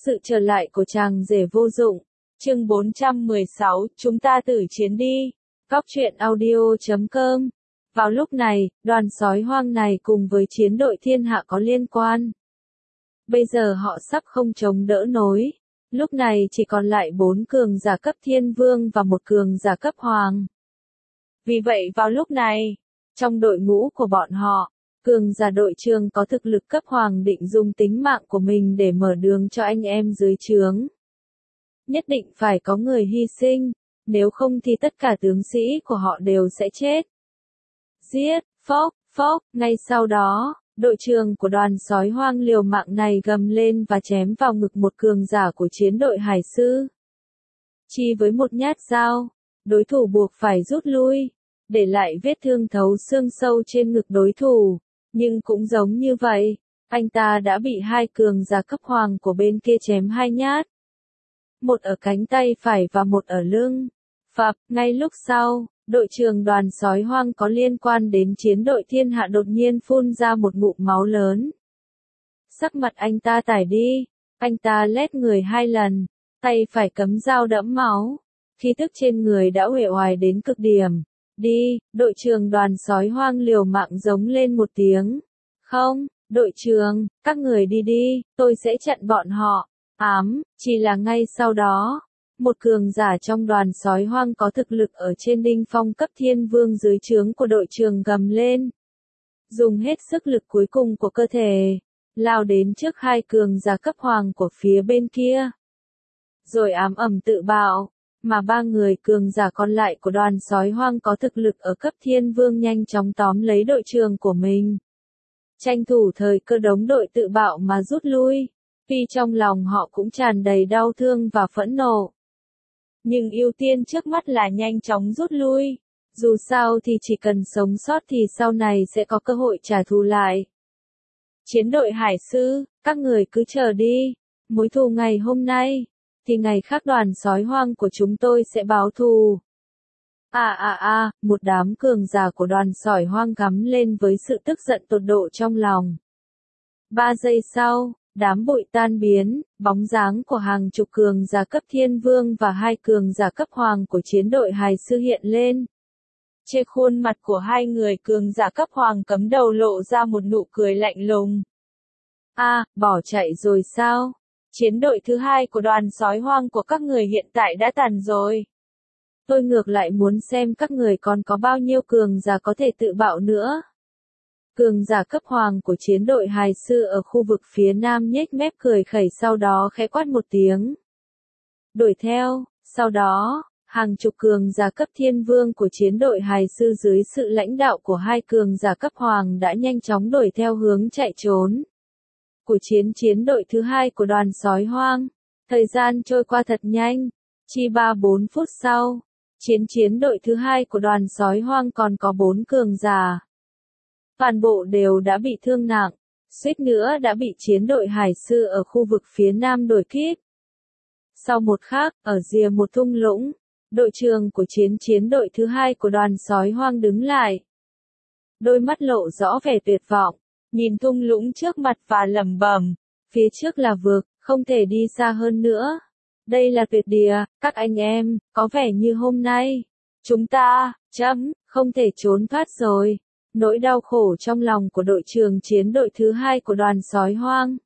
Sự trở lại của chàng rể vô dụng. Chương 416, chúng ta tử chiến đi. Góc truyện audio.com. Vào lúc này, đoàn sói hoang này cùng với chiến đội thiên hạ có liên quan. Bây giờ họ sắp không chống đỡ nổi. Lúc này chỉ còn lại 4 cường giả cấp thiên vương và 1 cường giả cấp hoàng. Vì vậy vào lúc này, trong đội ngũ của bọn họ, cường giả đội trưởng có thực lực cấp hoàng định dùng tính mạng của mình để mở đường cho anh em dưới trướng. Nhất định phải có người hy sinh, nếu không thì tất cả tướng sĩ của họ đều sẽ chết. Giết, phốc, ngay sau đó, đội trưởng của đoàn sói hoang liều mạng này gầm lên và chém vào ngực một cường giả của chiến đội hải sư. Chỉ với một nhát dao, đối thủ buộc phải rút lui, để lại vết thương thấu xương sâu trên ngực đối thủ. Nhưng cũng giống như vậy, anh ta đã bị 2 cường giả cấp hoàng của bên kia chém 2 nhát. Một ở cánh tay phải và một ở lưng. Phập, ngay lúc sau, đội trưởng đoàn sói hoang có liên quan đến chiến đội thiên hạ đột nhiên phun ra một ngụm máu lớn. Sắc mặt anh ta tái đi, anh ta lết người 2 lần, tay phải cắm dao đẫm máu. Khí tức trên người đã uể oải đến cực điểm. Đi, đội trưởng đoàn sói hoang liều mạng giống lên một tiếng. Không, đội trưởng, các người đi đi, tôi sẽ chặn bọn họ. Chỉ là ngay sau đó, một cường giả trong đoàn sói hoang có thực lực ở trên đỉnh phong cấp thiên vương dưới trướng của đội trưởng gầm lên. Dùng hết sức lực cuối cùng của cơ thể, lao đến trước 2 cường giả cấp hoàng của phía bên kia. Rồi ám ầm tự bạo. Mà 3 người cường giả còn lại của đoàn sói hoang có thực lực ở cấp thiên vương nhanh chóng tóm lấy đội trưởng của mình. Tranh thủ thời cơ đống đội tự bạo mà rút lui, vì trong lòng họ cũng tràn đầy đau thương và phẫn nộ. Nhưng ưu tiên trước mắt là nhanh chóng rút lui, dù sao thì chỉ cần sống sót thì sau này sẽ có cơ hội trả thù lại. Chiến đội hải sư, các người cứ chờ đi, mối thù ngày hôm nay thì ngày khác đoàn sói hoang của chúng tôi sẽ báo thù. Một đám cường giả của đoàn sói hoang gắm lên với sự tức giận tột độ trong lòng. 3 giây sau, đám bụi tan biến, bóng dáng của hàng chục cường giả cấp thiên vương và 2 cường giả cấp hoàng của chiến đội hải sư hiện lên. Trên khuôn mặt của 2 người cường giả cấp hoàng cấm đầu lộ ra một nụ cười lạnh lùng. Bỏ chạy rồi sao? Chiến đội thứ 2 của đoàn sói hoang của các người hiện tại đã tàn rồi. Tôi ngược lại muốn xem các người còn có bao nhiêu cường giả có thể tự bạo nữa. Cường giả cấp hoàng của chiến đội hải sư ở khu vực phía nam nhếch mép cười khẩy sau đó khẽ quát một tiếng. Đuổi theo, sau đó, hàng chục cường giả cấp thiên vương của chiến đội hải sư dưới sự lãnh đạo của 2 cường giả cấp hoàng đã nhanh chóng đuổi theo hướng chạy trốn. Của chiến đội thứ 2 của đoàn sói hoang. Thời gian trôi qua thật nhanh, chỉ 3-4 phút sau, chiến đội thứ 2 của đoàn sói hoang còn có 4 cường giả. Toàn bộ đều đã bị thương nặng, suýt nữa đã bị chiến đội hải sư ở khu vực phía nam đuổi kịp. Sau một khắc, ở rìa một thung lũng, đội trưởng của chiến đội thứ 2 của đoàn sói hoang đứng lại. Đôi mắt lộ rõ vẻ tuyệt vọng. Nhìn thung lũng trước mặt và lẩm bẩm, phía trước là vực, không thể đi xa hơn nữa. Đây là tuyệt địa, các anh em, có vẻ như hôm nay, chúng ta, không thể trốn thoát rồi. Nỗi đau khổ trong lòng của đội trưởng chiến đội thứ 2 của đoàn sói hoang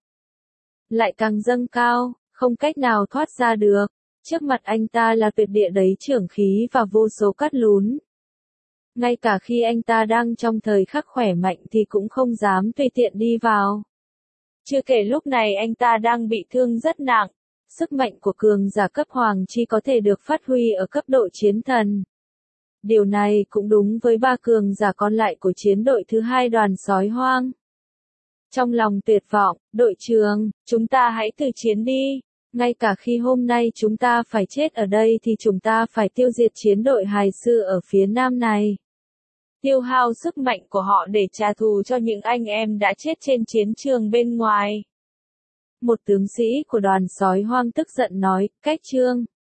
lại càng dâng cao, không cách nào thoát ra được. Trước mặt anh ta là tuyệt địa đầy chưởng khí và vô số cát lún. Ngay cả khi anh ta đang trong thời khắc khỏe mạnh thì cũng không dám tùy tiện đi vào. Chưa kể lúc này anh ta đang bị thương rất nặng, sức mạnh của cường giả cấp hoàng chỉ có thể được phát huy ở cấp độ chiến thần. Điều này cũng đúng với 3 cường giả còn lại của chiến đội thứ 2 đoàn sói hoang. Trong lòng tuyệt vọng, đội trưởng, chúng ta hãy từ chiến đi. Ngay cả khi hôm nay chúng ta phải chết ở đây thì chúng ta phải tiêu diệt chiến đội hải sư ở phía nam này. Tiêu hao sức mạnh của họ để trả thù cho những anh em đã chết trên chiến trường bên ngoài. Một tướng sĩ của đoàn sói hoang tức giận nói, cách trương.